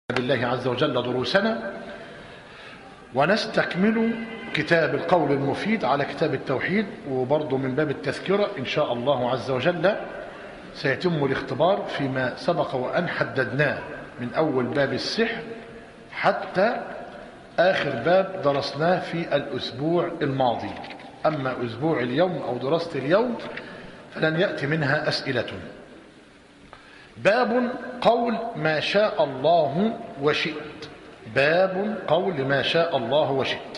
بالله عز وجل دروسنا ونستكمل كتاب القول المفيد على كتاب التوحيد، وبرضه من باب التذكرة إن شاء الله عز وجل سيتم الاختبار فيما سبق وأن حددناه من أول باب السحر حتى آخر باب درسناه في الأسبوع الماضي. أما أسبوع اليوم أو دراسة اليوم فلن يأتي منها أسئلة. باب قول ما شاء الله وشئت. باب قول ما شاء الله وشئت.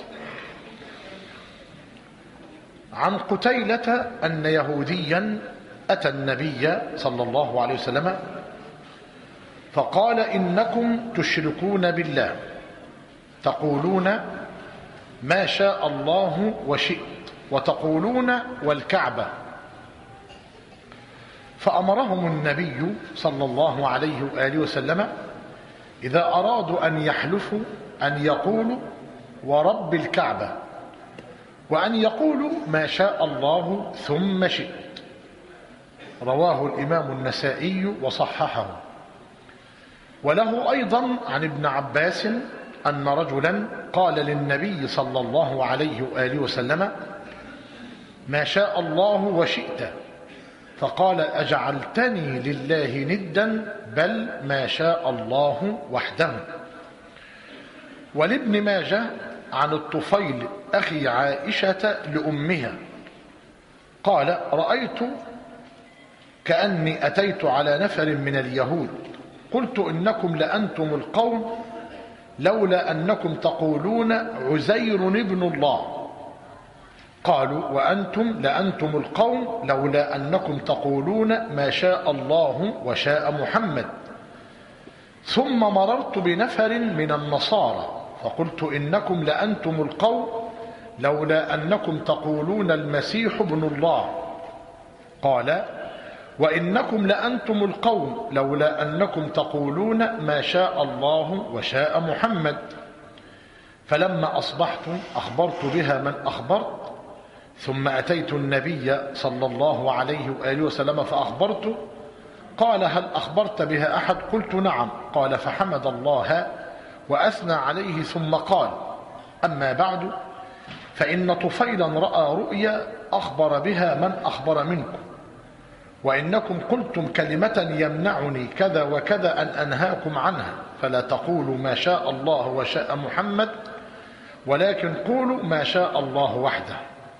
عن قتيلة أن يهوديا أتى النبي صلى الله عليه وسلم فقال: إنكم تشركون بالله تقولون ما شاء الله وشئت وتقولون والكعبة. فأمرهم النبي صلى الله عليه وآله وسلم إذا أرادوا أن يحلفوا أن يقولوا ورب الكعبة، وأن يقولوا ما شاء الله ثم شئت. رواه الإمام النسائي وصححه. وله أيضا عن ابن عباس أن رجلا قال للنبي صلى الله عليه وآله وسلم: ما شاء الله وشئت. فقال: أجعلتني لله ندا؟ بل ما شاء الله وحده. ولابن ماجه عن الطفيل أخي عائشة لأمها قال: رأيت كأني أتيت على نفر من اليهود قلت: إنكم لأنتم القوم لولا أنكم تقولون عزير ابن الله. قالوا: وأنتم لأنتم القوم لولا أنكم تقولون ما شاء الله وشاء محمد. ثم مررت بنفر من النصارى فقلت: إنكم لأنتم القوم لولا أنكم تقولون المسيح ابن الله. قال: وإنكم لأنتم القوم لولا أنكم تقولون ما شاء الله وشاء محمد. فلما أصبحت أخبرت بها من أخبرت، ثم أتيت النبي صلى الله عليه وآله وسلم فأخبرته. قال: هل أخبرت بها أحد؟ قلت: نعم. قال: فحمد الله وأثنى عليه ثم قال: أما بعد، فإن طفيلا رأى رؤيا أخبر بها من أخبر منكم، وإنكم قلتم كلمة يمنعني كذا وكذا أن أنهاكم عنها، فلا تقولوا ما شاء الله وشاء محمد، ولكن قولوا ما شاء الله وحده.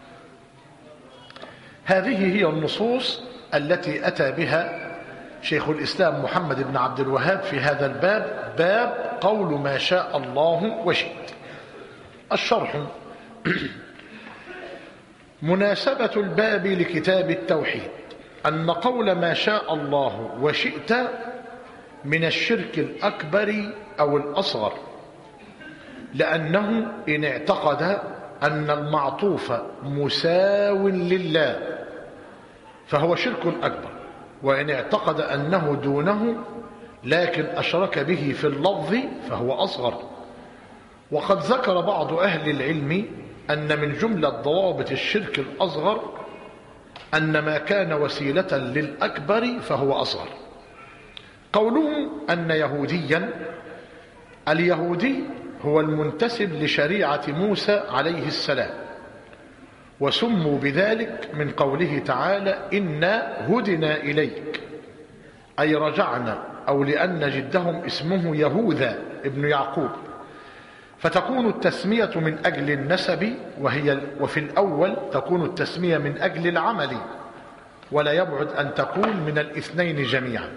هذه هي النصوص التي أتى بها شيخ الإسلام محمد بن عبد الوهاب في هذا الباب، باب قول ما شاء الله وشئت. الشرح: مناسبة الباب لكتاب التوحيد أن قول ما شاء الله وشئت من الشرك الأكبر أو الأصغر، لأنه إن اعتقد أن المعطوف مساو لله فهو شرك أكبر، وإن اعتقد أنه دونه لكن أشرك به في اللفظ فهو أصغر. وقد ذكر بعض أهل العلم أن من جملة ضوابط الشرك الأصغر أن ما كان وسيلة للأكبر فهو أصغر. قوله أن يهوديا، اليهودي هو المنتسب لشريعة موسى عليه السلام، وسموا بذلك من قوله تعالى: إنا هدنا إليك، أي رجعنا، أو لأن جدهم اسمه يهوذا ابن يعقوب، فتكون التسمية من أجل النسب، وفي الأول تكون التسمية من أجل العمل، ولا يبعد أن تكون من الاثنين جميعا.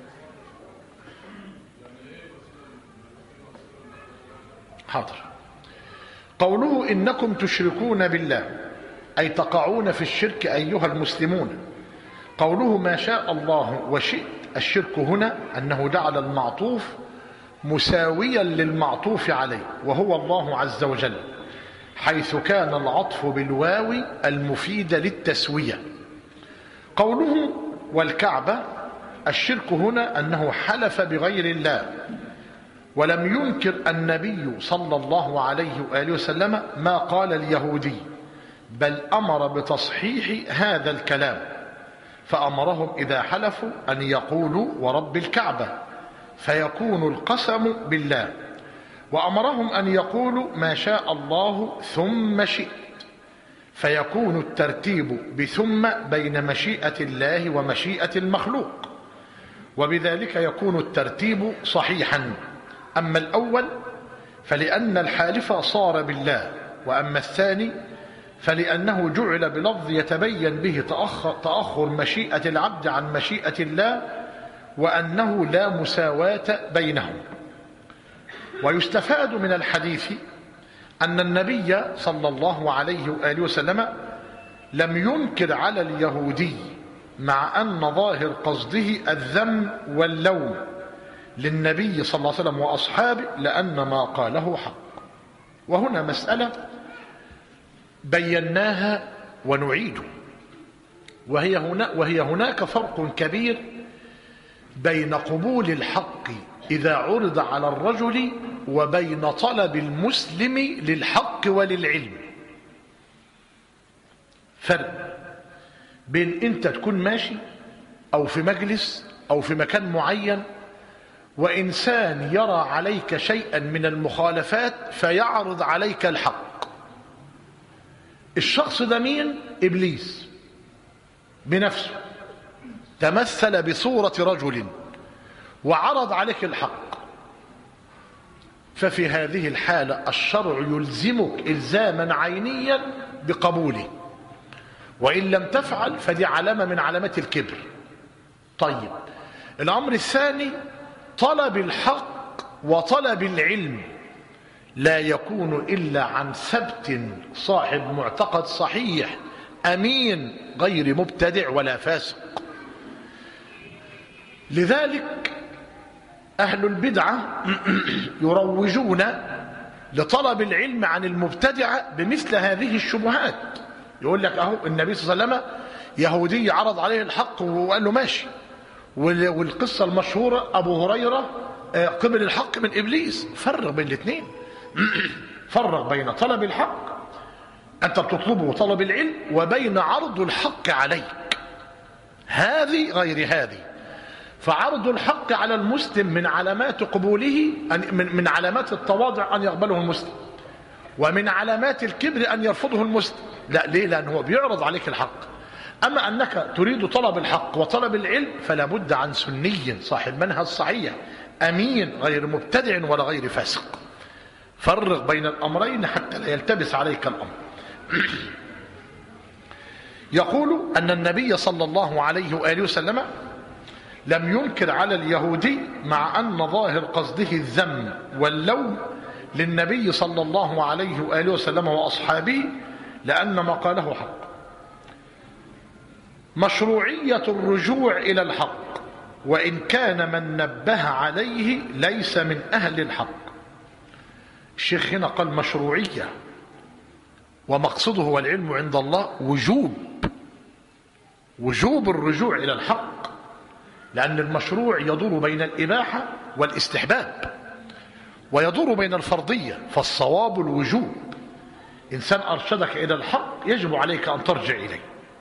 حاضر. قوله إنكم تشركون بالله أي تقعون في الشرك أيها المسلمون. قوله ما شاء الله وشئت، الشرك هنا أنه جعل المعطوف مساويا للمعطوف عليه وهو الله عز وجل، حيث كان العطف بالواو المفيدة للتسوية. قوله والكعبة، الشرك هنا أنه حلف بغير الله، ولم ينكر النبي صلى الله عليه وآله وسلم ما قال اليهودي، بل أمر بتصحيح هذا الكلام، فأمرهم إذا حلفوا أن يقولوا ورب الكعبة، فيكون القسم بالله، وأمرهم أن يقولوا ما شاء الله ثم شئت، فيكون الترتيب بثم بين مشيئة الله ومشيئة المخلوق، وبذلك يكون الترتيب صحيحا. أما الأول فلأن الحالف صار بالله، وأما الثاني فلأنه جعل بلفظ يتبين به تأخر مشيئة العبد عن مشيئة الله، وأنه لا مساواة بينهم. ويستفاد من الحديث أن النبي صلى الله عليه وآله وسلم لم ينكر على اليهودي مع أن ظاهر قصده الذم واللوم للنبي صلى الله عليه وسلم وأصحابه، لأن ما قاله حق. وهنا مسألة بيناها ونعيد، وهي هناك فرق كبير بين قبول الحق إذا عرض على الرجل وبين طلب المسلم للحق وللعلم. فرق بين أنت تكون ماشي أو في مجلس أو في مكان معين وإنسان يرى عليك شيئا من المخالفات فيعرض عليك الحق. الشخص ده مين؟ إبليس بنفسه تمثل بصورة رجل وعرض عليك الحق. ففي هذه الحالة الشرع يلزمك إلزاما عينيا بقبوله، وإن لم تفعل فدي علامة من علامات الكبر. طيب، الأمر الثاني طلب الحق وطلب العلم لا يكون إلا عن ثبت صاحب معتقد صحيح أمين غير مبتدع ولا فاسق. لذلك أهل البدعة يروجون لطلب العلم عن المبتدعة بمثل هذه الشبهات. يقول لك أهو النبي صلى الله عليه وسلم يهودي عرض عليه الحق وقال له ماشي، والقصة المشهورة أبو هريرة قبل الحق من إبليس. فرق بين الاثنين، فرق بين طلب الحق أنت بتطلبه طلب العلم وبين عرض الحق عليك، هذه غير هذه. فعرض الحق على المسلم من علامات قبوله، من علامات التواضع أن يقبله المسلم، ومن علامات الكبر أن يرفضه المسلم. لا، ليه؟ لأنه هو بيعرض عليك الحق. أما أنك تريد طلب الحق وطلب العلم فلا بد عن سني صاحب منهج صحيح أمين غير مبتدع ولا غير فاسق. فرق بين الأمرين حتى لا يلتبس عليك الأمر. يقول أن النبي صلى الله عليه وآله وسلم لم ينكر على اليهودي مع أن ظاهر قصده الذم واللوم للنبي صلى الله عليه وآله وسلم وأصحابه، لأن ما قاله حق. مشروعية الرجوع إلى الحق وإن كان من نبه عليه ليس من أهل الحق. الشيخ هنا قال مشروعية، ومقصده والعلم عند الله وجوب الرجوع إلى الحق، لأن المشروع يدور بين الإباحة والاستحباب ويدور بين الفرضية، فالصواب الوجوب. إنسان أرشدك إلى الحق يجب عليك أن ترجع إليه.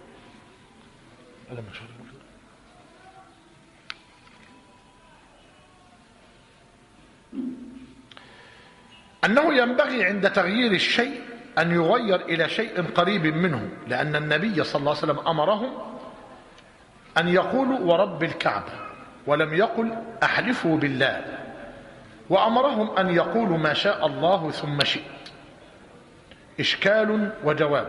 أنه ينبغي عند تغيير الشيء أن يغير إلى شيء قريب منه، لأن النبي صلى الله عليه وسلم أمرهم أن يقولوا ورب الكعبة، ولم يقل أحلفوا بالله، وأمرهم أن يقولوا ما شاء الله ثم شئت. إشكال وجواب،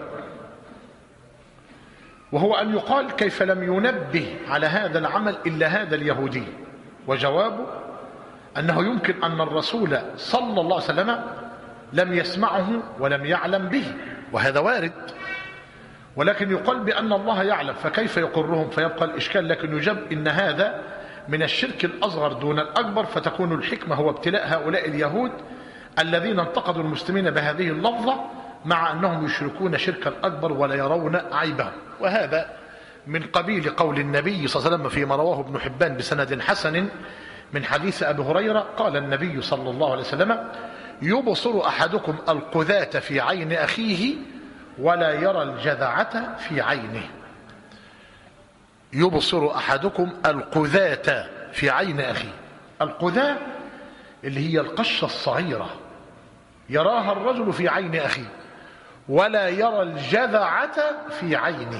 وهو أن يقال كيف لم ينبه على هذا العمل إلا هذا اليهودي؟ وجوابه أنه يمكن أن الرسول صلى الله عليه وسلم لم يسمعه ولم يعلم به، وهذا وارد، ولكن يقال بأن الله يعلم، فكيف يقرهم؟ فيبقى الإشكال. لكن يجب إن هذا من الشرك الأصغر دون الأكبر، فتكون الحكمة هو ابتلاء هؤلاء اليهود الذين انتقدوا المسلمين بهذه اللفظة، مع أنهم يشركون شركا أكبر ولا يرون عيبهم. وهذا من قبيل قول النبي صلى الله عليه وسلم فيما رواه ابن حبان بسند حسن من حديث أبي هريرة قال النبي صلى الله عليه وسلم: يبصر أحدكم القذاة في عين أخيه ولا يرى الجذعة في عينه. يبصر أحدكم القذاة في عين أخيه، القذاة اللي هي القشة الصغيرة يراها الرجل في عين أخيه ولا يرى الجذعة في عينه.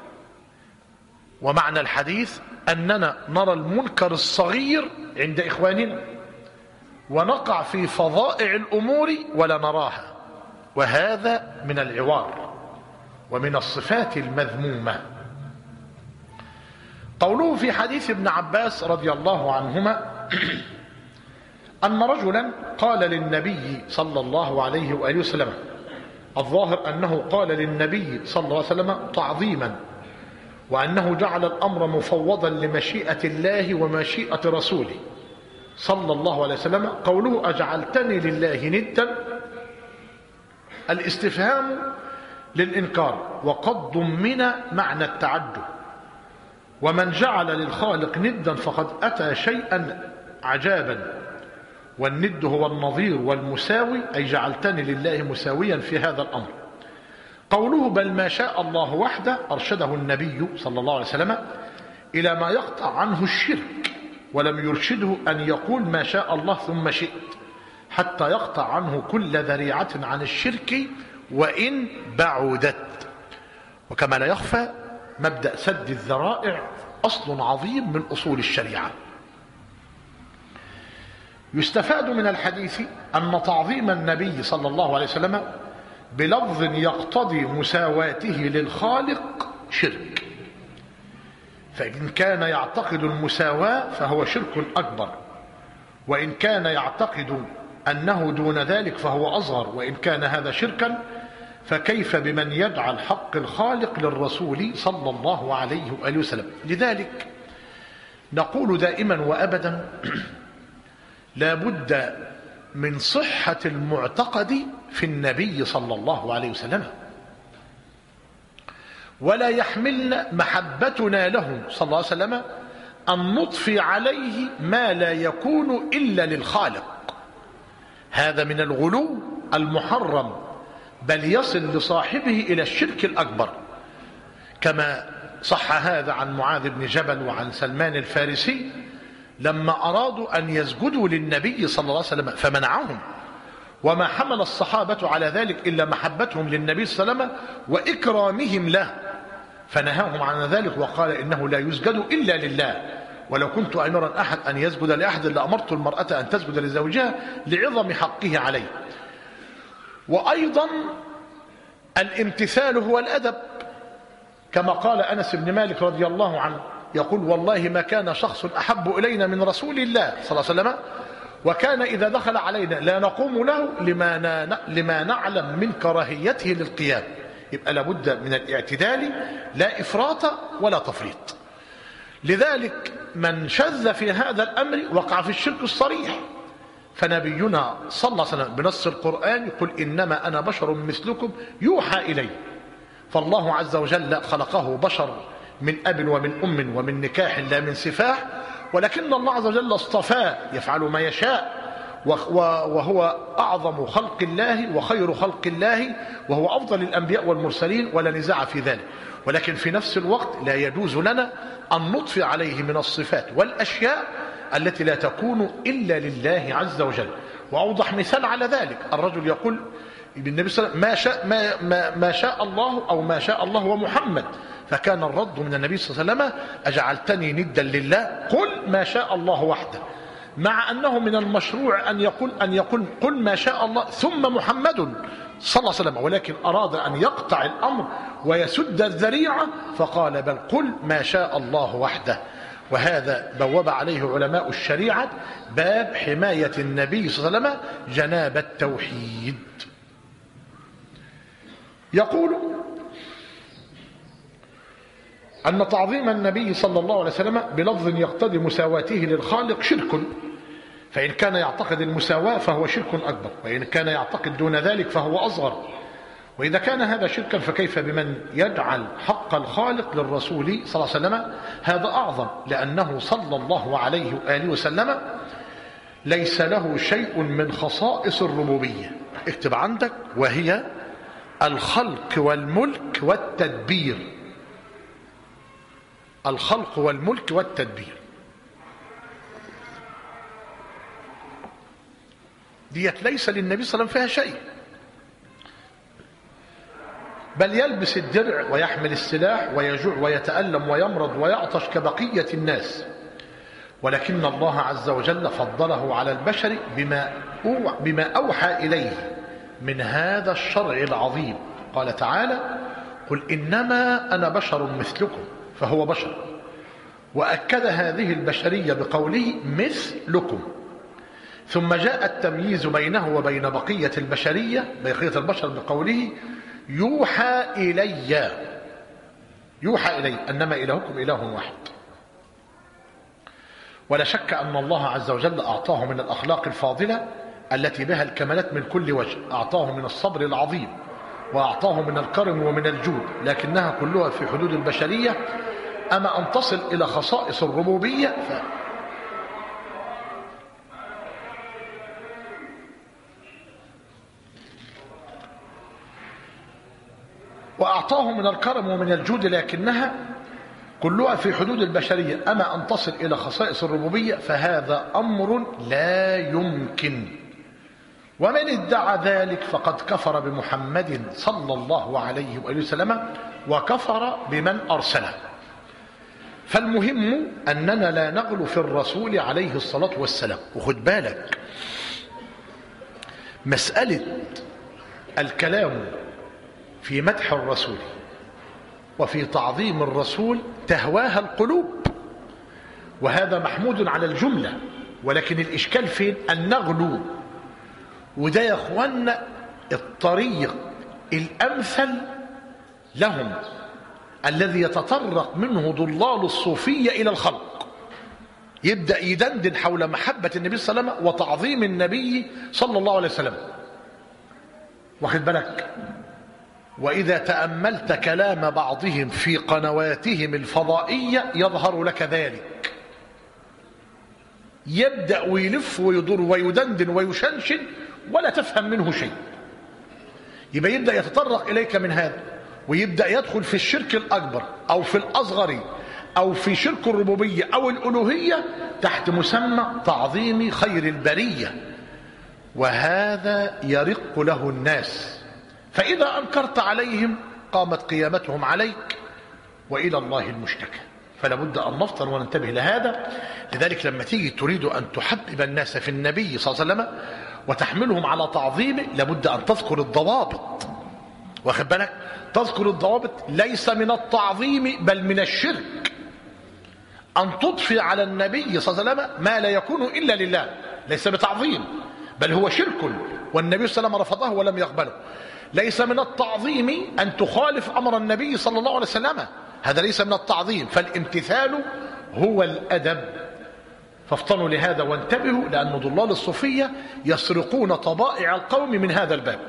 ومعنى الحديث أننا نرى المنكر الصغير عند إخواننا ونقع في فظائع الأمور ولا نراها، وهذا من العوار ومن الصفات المذمومة. قوله في حديث ابن عباس رضي الله عنهما أن رجلا قال للنبي صلى الله عليه وآله وسلم، الظاهر أنه قال للنبي صلى الله عليه وسلم تعظيما، وأنه جعل الأمر مفوضا لمشيئة الله ومشيئة رسوله صلى الله عليه وسلم. قوله أجعلتني لله ندا، الاستفهام للإنكار، وقد ضمن معنى التعجب، ومن جعل للخالق ندا فقد أتى شيئا عجابا، والند هو النظير والمساوي، أي جعلتني لله مساويا في هذا الأمر. قوله بل ما شاء الله وحده، أرشده النبي صلى الله عليه وسلم إلى ما يقطع عنه الشرك، ولم يرشده أن يقول ما شاء الله ثم شئت، حتى يقطع عنه كل ذريعة عن الشرك وإن بعدت. وكما لا يخفى مبدأ سد الذرائع أصل عظيم من أصول الشريعة. يستفاد من الحديث أن تعظيم النبي صلى الله عليه وسلم بلفظ يقتضي مساواته للخالق شرك، فإن كان يعتقد المساواة فهو شرك أكبر، وإن كان يعتقد أنه دون ذلك فهو أصغر، وإن كان هذا شركا فكيف بمن يجعل حق الخالق للرسول صلى الله عليه وآله وسلم. لذلك نقول دائما وأبدا لا بد من صحة المعتقد في النبي صلى الله عليه وسلم، ولا يحملنا محبتنا له صلى الله عليه وسلم أن نضفي عليه ما لا يكون إلا للخالق. هذا من الغلو المحرم، بل يصل لصاحبه إلى الشرك الأكبر، كما صح هذا عن معاذ بن جبل وعن سلمان الفارسي لما أرادوا أن يسجدوا للنبي صلى الله عليه وسلم فمنعهم، وما حمل الصحابة على ذلك إلا محبتهم للنبي صلى الله عليه وسلم وإكرامهم له، فنهاهم عن ذلك وقال إنه لا يسجد إلا لله، ولو كنت أمرا أحد أن يسجد لأحد لأمرت المرأة أن تسجد لزوجها لعظم حقه عليه. وأيضا الامتثال هو الأدب، كما قال أنس بن مالك رضي الله عنه يقول والله ما كان شخص أحب إلينا من رسول الله صلى الله عليه وسلم، وكان إذا دخل علينا لا نقوم له لما نعلم من كراهيته للقيام. يبقى لابد من الاعتدال، لا إفراط ولا تفريط. لذلك من شذ في هذا الأمر وقع في الشرك الصريح، فنبينا صلى الله عليه وسلم بنص القرآن يقول إنما أنا بشر مثلكم يوحى إلي، فالله عز وجل خلقه بشر من أب ومن أم ومن نكاح لا من سفاح، ولكن الله عز وجل اصطفاه يفعل ما يشاء، وهو أعظم خلق الله وخير خلق الله، وهو أفضل الأنبياء والمرسلين ولا نزاع في ذلك. ولكن في نفس الوقت لا يجوز لنا أن نضفي عليه من الصفات والأشياء التي لا تكون إلا لله عز وجل. وأوضح مثال على ذلك الرجل يقول بالنبي صلى الله عليه وسلم ما شاء الله أو ما شاء الله ومحمد، فكان الرد من النبي صلى الله عليه وسلم أجعلتني ندا لله، قل ما شاء الله وحده، مع أنه من المشروع أن يقول قل ما شاء الله ثم محمد صلى الله عليه وسلم، ولكن أراد أن يقطع الأمر ويسد الذريعة فقال بل قل ما شاء الله وحده. وهذا بوب عليه علماء الشريعة باب حماية النبي صلى الله عليه وسلم جناب التوحيد. يقول أن تعظيم النبي صلى الله عليه وسلم بلفظ يقتضي مساواته للخالق شرك، فإن كان يعتقد المساواة فهو شرك أكبر، وإن كان يعتقد دون ذلك فهو أصغر. وإذا كان هذا شركا فكيف بمن يجعل حق الخالق للرسول صلى الله عليه وسلم؟ هذا أعظم، لأنه صلى الله عليه وآله وسلم ليس له شيء من خصائص الربوبية، اكتب عندك، وهي الخلق والملك والتدبير. الخلق والملك والتدبير. ديت ليس للنبي صلى الله عليه وسلم فيها شيء، بل يلبس الدرع ويحمل السلاح ويجوع ويتألم ويمرض ويعطش كبقية الناس، ولكن الله عز وجل فضله على البشر بما أوحى إليه من هذا الشرع العظيم. قال تعالى: قل إنما أنا بشر مثلكم، فهو بشر، وأكد هذه البشرية بقوله مثلكم، ثم جاء التمييز بينه وبين بقية البشرية، بقية البشر، بقوله يوحى إلي، يوحى إلي أنما إلهكم إله واحد. ولا شك أن الله عز وجل أعطاه من الأخلاق الفاضلة التي بها الكمالات من كل وجه، أعطاه من الصبر العظيم، وأعطاه من الكرم ومن الجود، لكنها كلها في حدود البشرية. أما أن تصل إلى خصائص الربوبية وأعطاه من الكرم ومن الجود، لكنها كلها في حدود البشرية. أما أن تصل إلى خصائص الربوبية فهذا أمر لا يمكن، ومن ادعى ذلك فقد كفر بمحمد صلى الله عليه وآله وسلم، وكفر بمن أرسله. فالمهم أننا لا نغلو في الرسول عليه الصلاة والسلام. وخد بالك، مسألة الكلام في مدح الرسول وفي تعظيم الرسول تهواها القلوب، وهذا محمود على الجملة، ولكن الإشكال فين؟ النغلو. وده يا أخوانا الطريق الأمثل لهم، الذي يتطرق منه ضلال الصوفية إلى الخلق، يبدأ يدندن حول محبة النبي صلى الله عليه وسلم وتعظيم النبي صلى الله عليه وسلم. واخد بالك؟ وإذا تأملت كلام بعضهم في قنواتهم الفضائية يظهر لك ذلك، يبدأ ويلف ويدور ويدندن ويشنشن ولا تفهم منه شيء. يبقى يبدأ يتطرق إليك من هذا، ويبدأ يدخل في الشرك الأكبر أو في الأصغر أو في شرك الربوبية أو الألوهية تحت مسمى تعظيم خير البرية، وهذا يرق له الناس. فإذا أنكرت عليهم قامت قيامتهم عليك، وإلى الله المشتكى. فلا بد أن نفطر وننتبه لهذا. لذلك لما تيجي تريد أن تحبب الناس في النبي صلى الله عليه وسلم وتحملهم على تعظيمه، لابد أن تذكر الضوابط. واخد بالك؟ تذكر الضوابط، ليس من التعظيم بل من الشرك أن تضفي على النبي صلى الله عليه وسلم ما لا يكون إلا لله، ليس بتعظيم بل هو شرك، والنبي صلى الله عليه وسلم رفضه ولم يقبله. ليس من التعظيم أن تخالف أمر النبي صلى الله عليه وسلم، هذا ليس من التعظيم، فالامتثال هو الأدب. فافطنوا لهذا وانتبهوا، لأن ضلال الصوفية يسرقون طبائع القوم من هذا الباب.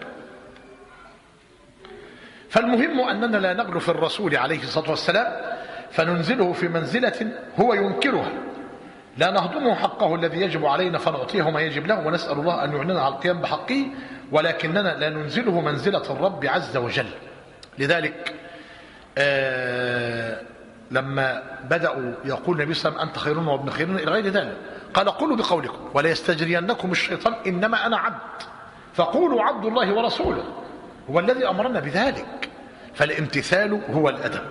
فالمهم أننا لا نغلو في الرسول عليه الصلاة والسلام فننزله في منزلة هو ينكرها، لا نهضمه حقه الذي يجب علينا فنعطيه ما يجب له، ونسأل الله أن يعنينا على القيام بحقه، ولكننا لا ننزله منزلة الرب عز وجل. لذلك لما بدأوا يقول النبي صلى الله عليه وسلم أنت خيرون وابن خيرون إلى غير ذلك، قال قولوا بقولكم ولا يستجرينكم الشيطان إنما أنا عبد فقولوا عبد الله ورسوله، هو الذي أمرنا بذلك. فالامتثال هو الأدب.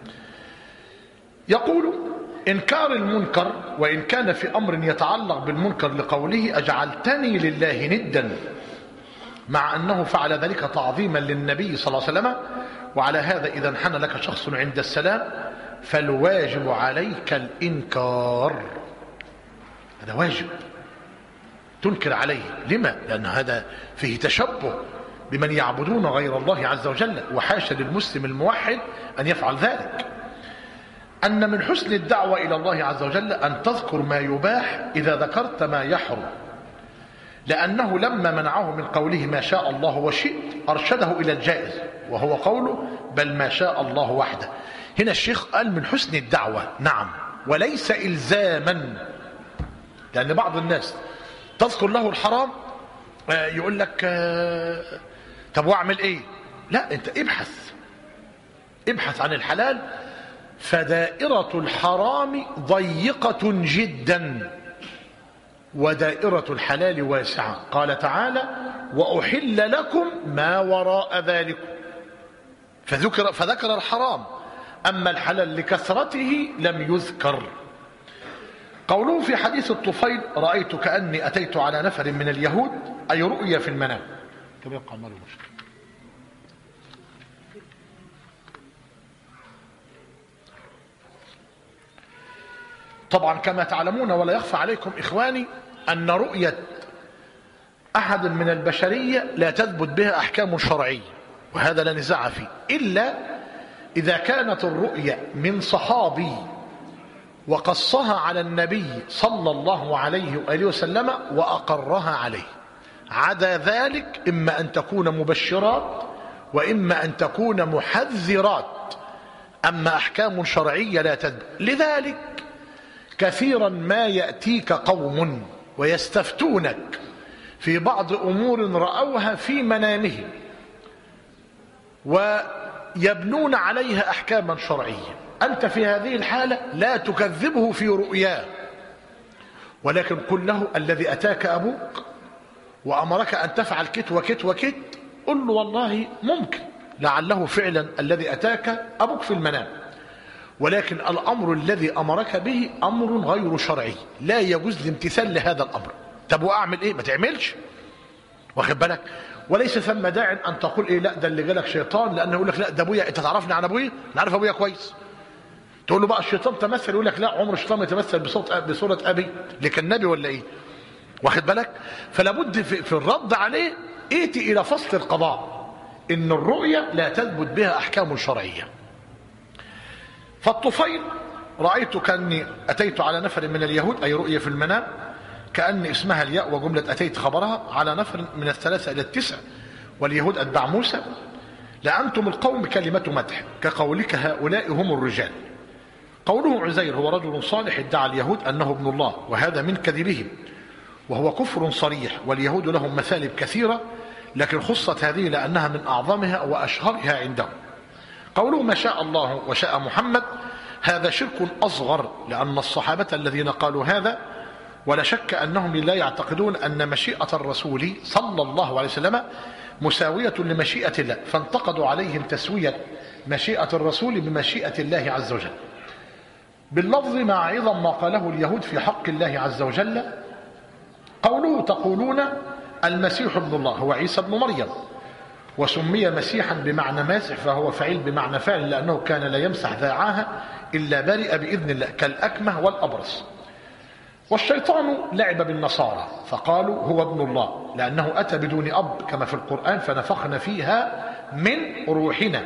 يقول إنكار المنكر وإن كان في أمر يتعلق بالمنكر لقوله أجعلتني لله ندا، مع أنه فعل ذلك تعظيما للنبي صلى الله عليه وسلم. وعلى هذا إذا انحنى لك شخص عند السلام فالواجب عليك الإنكار، هذا واجب تنكر عليه. لما؟ لأن هذا فيه تشبه بمن يعبدون غير الله عز وجل، وحاشا للمسلم الموحد أن يفعل ذلك. أن من حسن الدعوة إلى الله عز وجل أن تذكر ما يباح إذا ذكرت ما يحرم، لأنه لما منعه من قوله ما شاء الله وشئت أرشده إلى الجائز، وهو قوله بل ما شاء الله وحده. هنا الشيخ قال من حسن الدعوة، نعم، وليس إلزاما، لأن بعض الناس تذكر له الحرام يقول لك طب واعمل ايه؟ لا، انت ابحث عن الحلال، فدائرة الحرام ضيقة جدا، ودائرة الحلال واسعة. قال تعالى: وأحل لكم ما وراء ذلكم، فذكر الحرام، أما الحلال لكثرته لم يذكر. قوله في حديث الطفيل: رأيت كأني أتيت على نفر من اليهود، أي رؤيا في المنام. كم يبقى المال المشكلة؟ طبعا كما تعلمون ولا يخفى عليكم إخواني أن رؤية أحد من البشرية لا تثبت بها أحكام شرعية، وهذا لا نزاع فيه، إلا إذا كانت الرؤية من صحابي وقصها على النبي صلى الله عليه وآله وسلم وأقرها عليه. عدا ذلك إما أن تكون مبشرات وإما أن تكون محذرات، أما أحكام شرعية لا تثبت. لذلك كثيرا ما يأتيك قوم ويستفتونك في بعض أمور رأوها في منامهم ويبنون عليها أحكاما شرعية. أنت في هذه الحالة لا تكذبه في رؤياه، ولكن قل له: الذي أتاك أبوك وأمرك أن تفعل كت وكت وكت، قل له: والله ممكن لعله فعلا الذي أتاك أبوك في المنام، ولكن الأمر الذي أمرك به أمر غير شرعي، لا يجوز الامتثال لهذا الأمر. طب وأعمل إيه؟ ما تعملش، واخد بالك؟ وليس ثم داع أن تقول إيه لا ده اللي جالك شيطان، لأنه يقول لك لا ده أبويا، أنت تعرفني عن أبويا؟ أنا عارف أبويا كويس. تقول له بقى الشيطان تمثل، يقول لك لا عمر الشيطان يتمثل بصورة أبي، لكن النبي ولا إيه؟ واخد بالك؟ فلا بد في الرد عليه ائتي إلى فصل القضاء، إن الرؤية لا تثبت بها أحكام شرعية. فالطفيل: رأيت كأني أتيت على نفر من اليهود، أي رؤية في المنام، كأن اسمها الياء وجملة أتيت خبرها، على نفر من 3 إلى 9، واليهود أتباع موسى. لأنتم القوم كلمة مدح، كقولك هؤلاء هم الرجال. قوله عزير هو رجل صالح، ادعى اليهود أنه ابن الله، وهذا من كذبهم، وهو كفر صريح، واليهود لهم مثالب كثيرة، لكن خصت هذه لأنها من أعظمها وأشهرها عندهم. قوله ما شاء الله وشاء محمد، هذا شرك أصغر، لأن الصحابة الذين قالوا هذا ولا شك أنهم لا يعتقدون أن مشيئة الرسول صلى الله عليه وسلم مساوية لمشيئة الله، فانتقدوا عليهم تسوية مشيئة الرسول بمشيئة الله عز وجل باللفظ، مع عظم ما قاله اليهود في حق الله عز وجل. قوله تقولون المسيح ابن الله هو عيسى ابن مريم، وسمي مسيحا بمعنى ماسح، فهو فعيل بمعنى فاعل، لأنه كان لا يمسح ذاعاها إلا برئ بإذن الله، كالأكمه والأبرص. والشيطان لعب بالنصارى فقالوا هو ابن الله، لأنه أتى بدون أب كما في القرآن: فنفخنا فيها من روحنا.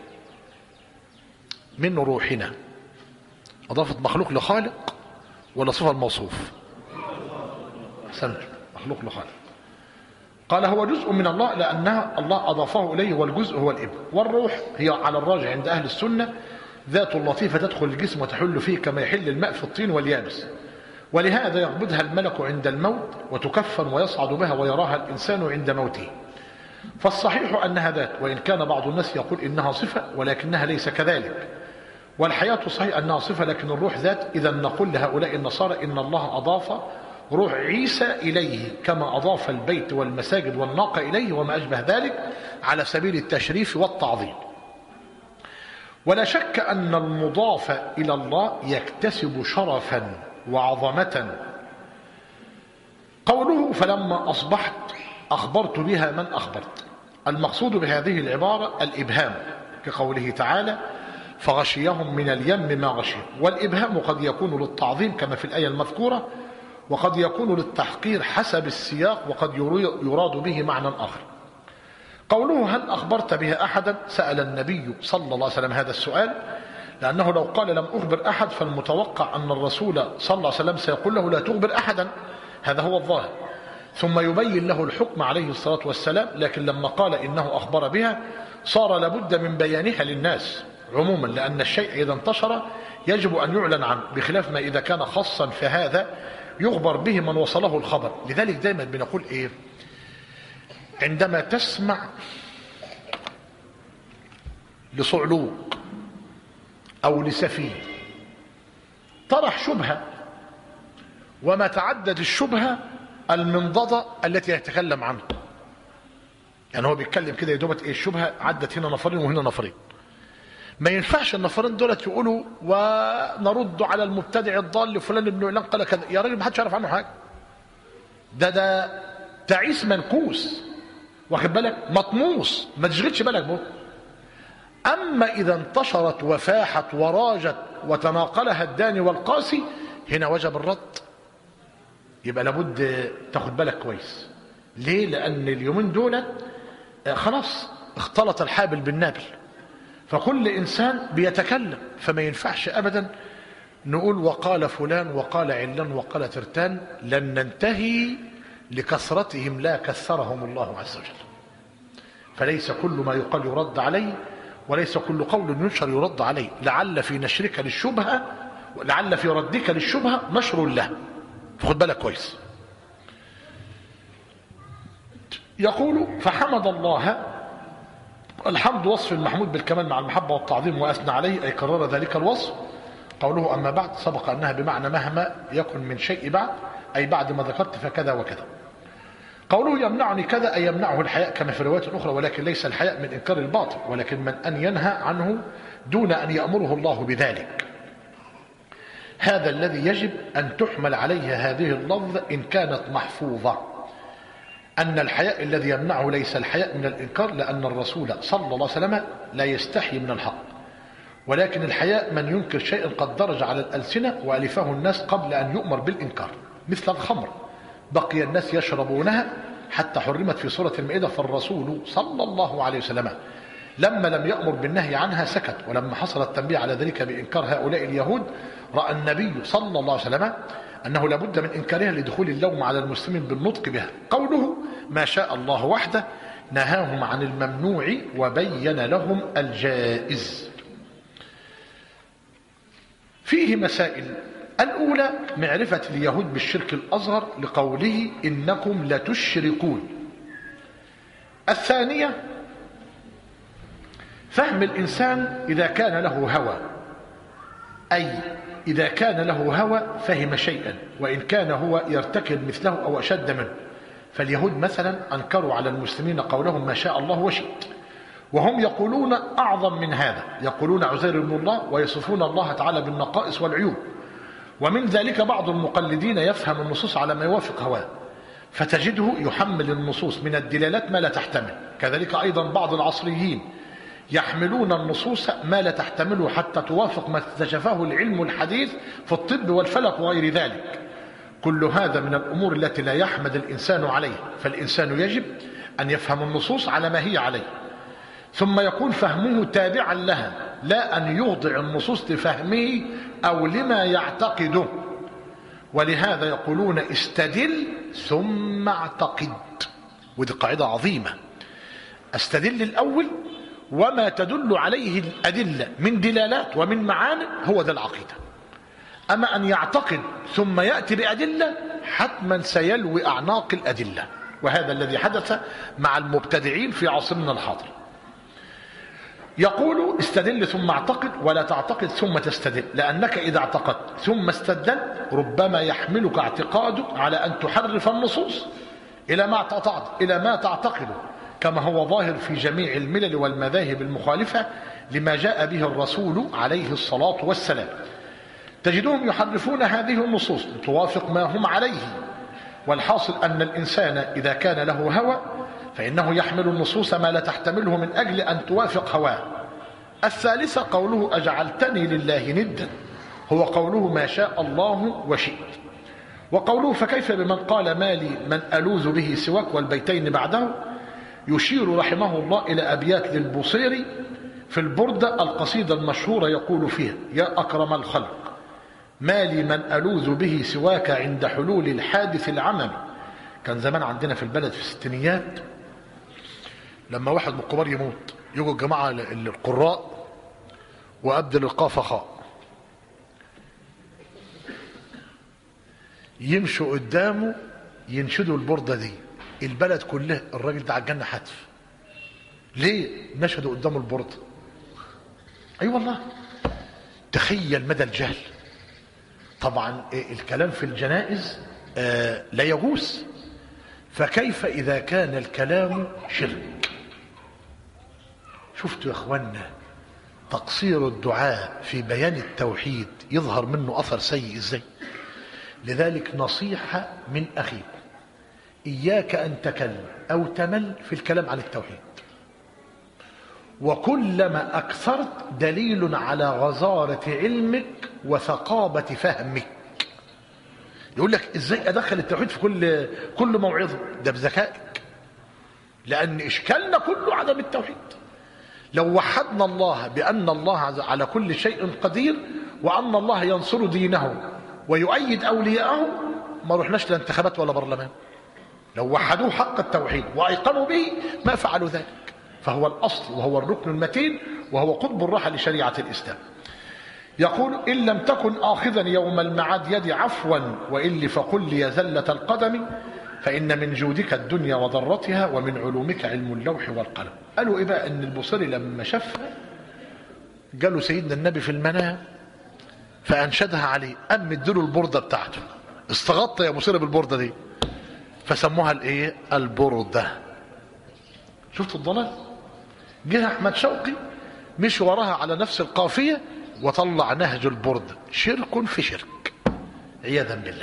من روحنا أضافت مخلوق لخالق ولا صفة الموصوف؟ سمت مخلوق لخالق. قال هو جزء من الله، لأنها الله أضافه إليه، والجزء هو الابن. والروح هي على الراجع عند أهل السنة ذات لطيفة تدخل الجسم وتحل فيه كما يحل الماء في الطين واليابس، ولهذا يقبضها الملك عند الموت وتكفن ويصعد بها ويراها الإنسان عند موته. فالصحيح أنها ذات، وإن كان بعض الناس يقول إنها صفة ولكنها ليس كذلك. والحياة صحيح أنها صفة لكن الروح ذات. إذا نقول لهؤلاء النصارى إن الله أضاف روح عيسى إليه كما أضاف البيت والمساجد والناقة إليه وما أشبه ذلك على سبيل التشريف والتعظيم. ولا شك أن المضاف إلى الله يكتسب شرفا وعظمة. قوله فلما أصبحت أخبرت بها من أخبرت، المقصود بهذه العبارة الإبهام، كقوله تعالى فغشيهم من اليم ما غشيهم. والإبهام قد يكون للتعظيم كما في الآية المذكورة، وقد يكون للتحقير حسب السياق، وقد يراد به معنى آخر. قوله هل أخبرت بها أحدا، سأل النبي صلى الله عليه وسلم هذا السؤال، لأنه لو قال لم أخبر أحد فالمتوقع أن الرسول صلى الله عليه وسلم سيقول له لا تخبر أحدا، هذا هو الظاهر، ثم يبين له الحكم عليه الصلاة والسلام. لكن لما قال إنه أخبر بها صار لابد من بيانها للناس عموما، لأن الشيء إذا انتشر يجب أن يعلن عنه، بخلاف ما إذا كان خاصا فهذا يخبر به من وصله الخبر. لذلك دائما بنقول إيه، عندما تسمع لصعلوك أو لسفيه طرح شبهة وما تعدد الشبهة المنضدة التي يتكلم عنها. يعني هو بيتكلم كده يدوبت ايه الشبهة عدت هنا نفرين وهنا نفرين، ما ينفعش النفرين دولت يقولوا ونرد على المبتدع الضال فلان ابن علان قال كذا. يا راجل ما حدش يعرف عنه حاجة، ده تعيس منكوس، واخد بالك، مطموس، ما تشغلش بالك به. أما إذا انتشرت وفاحت وراجت وتناقلها الداني والقاسي، هنا وجب الرد. يبقى لابد تاخد بالك كويس. ليه؟ لأن اليومين دول خلاص اختلط الحابل بالنابل، فكل إنسان بيتكلم، فما ينفعش أبدا نقول وقال فلان وقال علان وقال ترتان. لن ننتهي لكثرتهم لا كثرهم الله عز وجل. فليس كل ما يقال يرد عليه، وليس كل قول ينشر يرد عليه. لعل في نشرك للشبهة، لعل في ردك للشبهة نشر له، فخد بالك كويس. يقول فحمد الله، الحمد وصف المحمود بالكمال مع المحبة والتعظيم وأثنى عليه، أي كرر ذلك الوصف. قوله أما بعد سبق أنها بمعنى مهما يكن من شيء بعد، أي بعد ما ذكرت فكذا وكذا. قوله يمنعني كذا أي يمنعه الحياء كما في رواية أخرى، ولكن ليس الحياء من إنكار الباطل، ولكن من أن ينهى عنه دون أن يأمره الله بذلك. هذا الذي يجب أن تحمل عليه هذه اللفظة إن كانت محفوظة، أن الحياء الذي يمنعه ليس الحياء من الإنكار، لأن الرسول صلى الله عليه وسلم لا يستحي من الحق، ولكن الحياء من ينكر شيئا قد درج على الألسنة وألفه الناس قبل أن يؤمر بالإنكار، مثل الخمر بقي الناس يشربونها حتى حرمت في سورة المائدة، فالرسول صلى الله عليه وسلم لما لم يأمر بالنهي عنها سكت. ولما حصل التنبيه على ذلك بإنكار هؤلاء اليهود، رأى النبي صلى الله عليه وسلم أنه لابد من إنكارها لدخول اللوم على المسلمين بالنطق بها. قوله ما شاء الله وحده نهاهم عن الممنوع وبين لهم الجائز. فيه مسائل. الأولى معرفة اليهود بالشرك الأصغر لقوله إنكم لتشركون. الثانية فهم الإنسان إذا كان له هوى، أي إذا كان له هوى فهم شيئا وإن كان هو يرتكب مثله أو أشد منه. فاليهود مثلا أنكروا على المسلمين قولهم ما شاء الله وشئت، وهم يقولون أعظم من هذا، يقولون عزير بن الله ويصفون الله تعالى بالنقائص والعيوب. ومن ذلك بعض المقلدين يفهم النصوص على ما يوافق هواه، فتجده يحمل النصوص من الدلالات ما لا تحتمل. كذلك أيضا بعض العصريين يحملون النصوص ما لا تحتمله حتى توافق ما اكتشفه العلم الحديث في الطب والفلك وغير ذلك. كل هذا من الأمور التي لا يحمد الإنسان عليه، فالإنسان يجب أن يفهم النصوص على ما هي عليه، ثم يكون فهمه تابعا لها، لا أن يخضع النصوص لفهمه أو لما يعتقده. ولهذا يقولون استدل ثم اعتقد، ودي قاعدة عظيمة. استدل الأول وما تدل عليه الأدلة من دلالات ومن معاني، هو ده العقيدة. أما أن يعتقد ثم يأتي بأدلة حتما سيلوي أعناق الأدلة، وهذا الذي حدث مع المبتدعين في عصرنا الحاضر. يقول استدل ثم اعتقد، ولا تعتقد ثم تستدل، لأنك إذا اعتقدت ثم استدلت ربما يحملك اعتقادك على أن تحرف النصوص إلى ما تعتقده، كما هو ظاهر في جميع الملل والمذاهب المخالفة لما جاء به الرسول عليه الصلاة والسلام. تجدهم يحرفون هذه النصوص لتوافق ما هم عليه. والحاصل أن الإنسان إذا كان له هوى فإنه يحمل النصوص ما لا تحتمله من أجل أن توافق هواه. الثالثة قوله أجعلتني لله ندا، هو قوله ما شاء الله وشئت. وقوله فكيف بمن قال ما لي من ألوذ به سواك والبيتين بعده، يشير رحمه الله إلى أبيات للبوصيري في البردة القصيدة المشهورة، يقول فيها يا أكرم الخلق ما لي من ألوذ به سواك عند حلول الحادث العمم. كان زمان عندنا في البلد في الستينيات لما واحد من الكبار يموت يجوا الجماعة القراء وأبدل القاف خاء يمشوا قدامه ينشدوا البردة دي، البلد كلها الراجل ده على الجنة حتف. ليه نشدوا قدامه البردة؟ أي والله تخيل مدى الجهل طبعا الكلام في الجنائز لا يجوز، فكيف إذا كان الكلام شرك؟ شفتوا يا اخوانا تقصير الدعاء في بيان التوحيد يظهر منه أثر سيء ازاي؟ لذلك نصيحة من أخيكم، إياك أن تكل أو تمل في الكلام عن التوحيد، وكلما أكثرت دليل على غزارة علمك وثقابة فهمك. يقول لك إزاي أدخل التوحيد في كل موعظة؟ ده بذكائك، لأن إشكالنا كله عدم التوحيد. لو وحدنا الله بأن الله على كل شيء قدير وأن الله ينصر دينه ويؤيد أولياءه ما رحناش لانتخابات ولا برلمان. لو وحدوه حق التوحيد وأيقنوا به ما فعلوا ذلك، فهو الأصل وهو الركن المتين وهو قطب الراحة لشريعة الإسلام. يقول إن لم تكن آخذا يوم المعاد يدي عفوا وإلي فقل لي زلة القدم، فإن من جودك الدنيا وضرتها ومن علومك علم اللوح والقلم. قالوا إيه بقى؟ إن البصري لما شاف قالوا سيدنا النبي في المنام فأنشدها عليه، قام اديله البردة بتاعته، استغطى يا بصري بالبردة دي، فسموها الايه؟ البردة. شفتوا الضلال؟ جه احمد شوقي مشي وراها على نفس القافية وطلع نهج البردة، شرك في شرك عياذا بالله.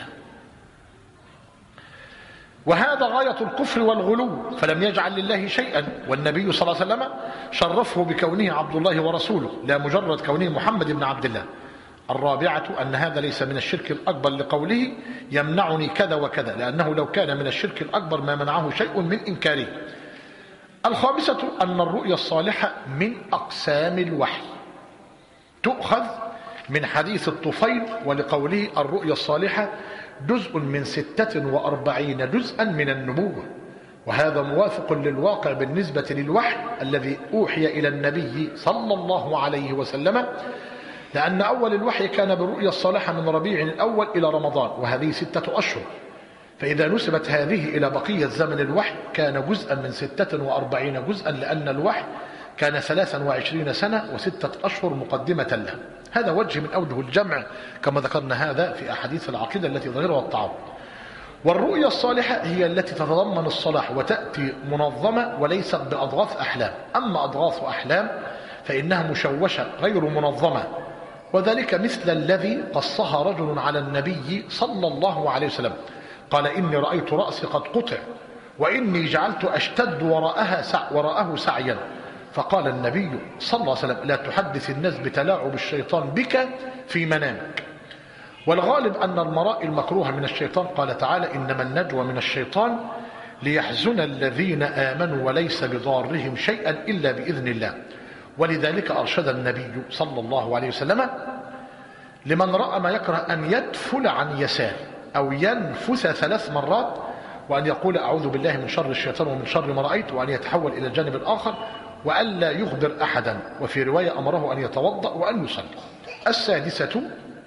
وهذا غاية الكفر والغلو، فلم يجعل لله شيئا، والنبي صلى الله عليه وسلم شرفه بكونه عبد الله ورسوله لا مجرد كونه محمد بن عبد الله. الرابعة أن هذا ليس من الشرك الأكبر لقوله يمنعني كذا وكذا، لأنه لو كان من الشرك الأكبر ما منعه شيء من إنكاره. الخامسة أن الرؤيا الصالحة من أقسام الوحي، تؤخذ من حديث الطفيل ولقوله الرؤيا الصالحة جزء من 46 جزءا من النبوة، وهذا موافق للواقع بالنسبة للوحي الذي أوحي إلى النبي صلى الله عليه وسلم، لأن أول الوحي كان بالرؤيا الصالحة من ربيع الأول إلى رمضان، وهذه 6 أشهر، فإذا نسبت هذه إلى بقية زمن الوحي كان جزءا من 46 جزءا، لأن الوحي كان 23 سنة و6 أشهر مقدمة له. هذا وجه من أوجه الجمع كما ذكرنا هذا في أحاديث العقيدة التي ظاهرها التعارض. والرؤيا الصالحة هي التي تتضمن الصلاح وتأتي منظمة وليست بأضغاث أحلام، أما أضغاث أحلام فإنها مشوشة غير منظمة، وذلك مثل الذي قصها رجل على النبي صلى الله عليه وسلم، قال إني رأيت رأسي قد قطع وإني جعلت أشتد وراءه سعيا، فقال النبي صلى الله عليه وسلم لا تحدث الناس بتلاعب الشيطان بك في منامك. والغالب أن المراء المكروهة من الشيطان، قال تعالى إنما النجوى من الشيطان ليحزن الذين آمنوا وليس بضارهم شيئا إلا بإذن الله. ولذلك أرشد النبي صلى الله عليه وسلم لمن رأى ما يكره أن يدفل عن يسار أو ينفث 3 مرات، وأن يقول أعوذ بالله من شر الشيطان ومن شر ما رأيت، وأن يتحول إلى الجانب الآخر، وألا يخبر أحدا، وفي رواية أمره أن يتوضأ وأن يصلي. السادسة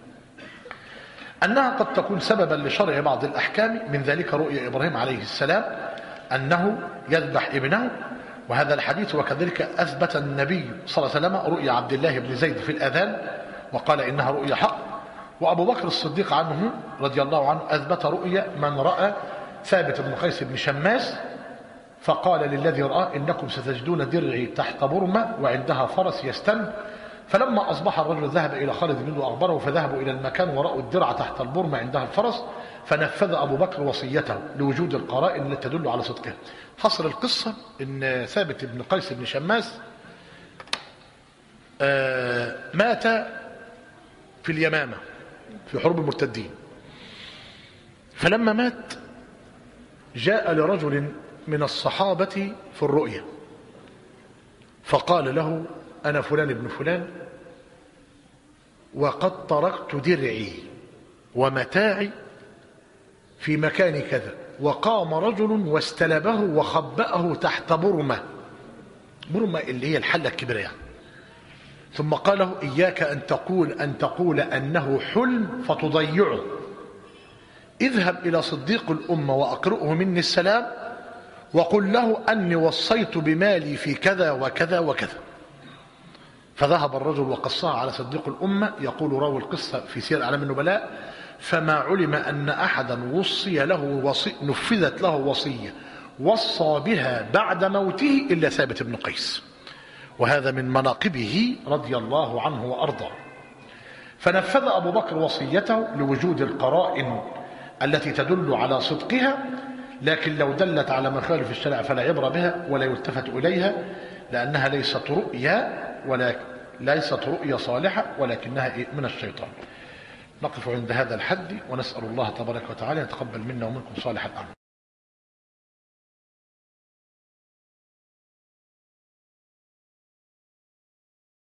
أنها قد تكون سببا لشرع بعض الأحكام، من ذلك رؤيا إبراهيم عليه السلام أنه يذبح ابنه، وهذا الحديث وكذلك أثبت النبي صلى الله عليه وسلم رؤيا عبد الله بن زيد في الأذان وقال إنها رؤيا حق. وأبو بكر الصديق عنه رضي الله عنه أثبت رؤيا من رأى ثابت بن قيس بن شماس، فقال للذي رأى إنكم ستجدون درعي تحت برمة وعندها فرس يستن، فلما أصبح الرجل ذهب إلى خالد بن أخبره، فذهبوا إلى المكان ورأوا الدرع تحت البرمة عندها الفرس، فنفذ أبو بكر وصيته لوجود القرائن التي تدل على صدقه. حصل القصة إن ثابت بن قيس بن شماس مات في اليمامة في حرب المرتدين، فلما مات جاء لرجل من الصحابة في الرؤيا فقال له أنا فلان ابن فلان وقد تركت درعي ومتاعي في مكان كذا، وقام رجل واستلبه وخبأه تحت برمة اللي هي الحلة الكبيرة يعني، ثم قال له إياك أن تقول أنه حلم فتضيعه، اذهب إلى صديق الأمة وأقرئه مني السلام وقل له أني وصيت بمالي في كذا وكذا وكذا. فذهب الرجل وقصها على صديق الأمة. يقول راوي القصة في سير أعلام النبلاء فما علم أن أحدا وصي له نفذت له وصية وصى بها بعد موته إلا ثابت بن قيس، وهذا من مناقبه رضي الله عنه وأرضاه. فنفذ أبو بكر وصيته لوجود القرائن التي تدل على صدقها، لكن لو دلت على مخالف الشرع فلا عبر بها ولا يلتفت إليها، لأنها ليست رؤيا صالحة ولكنها من الشيطان. نقف عند هذا الحد ونسأل الله تبارك وتعالى يتقبل منا ومنكم صالح الأعمال.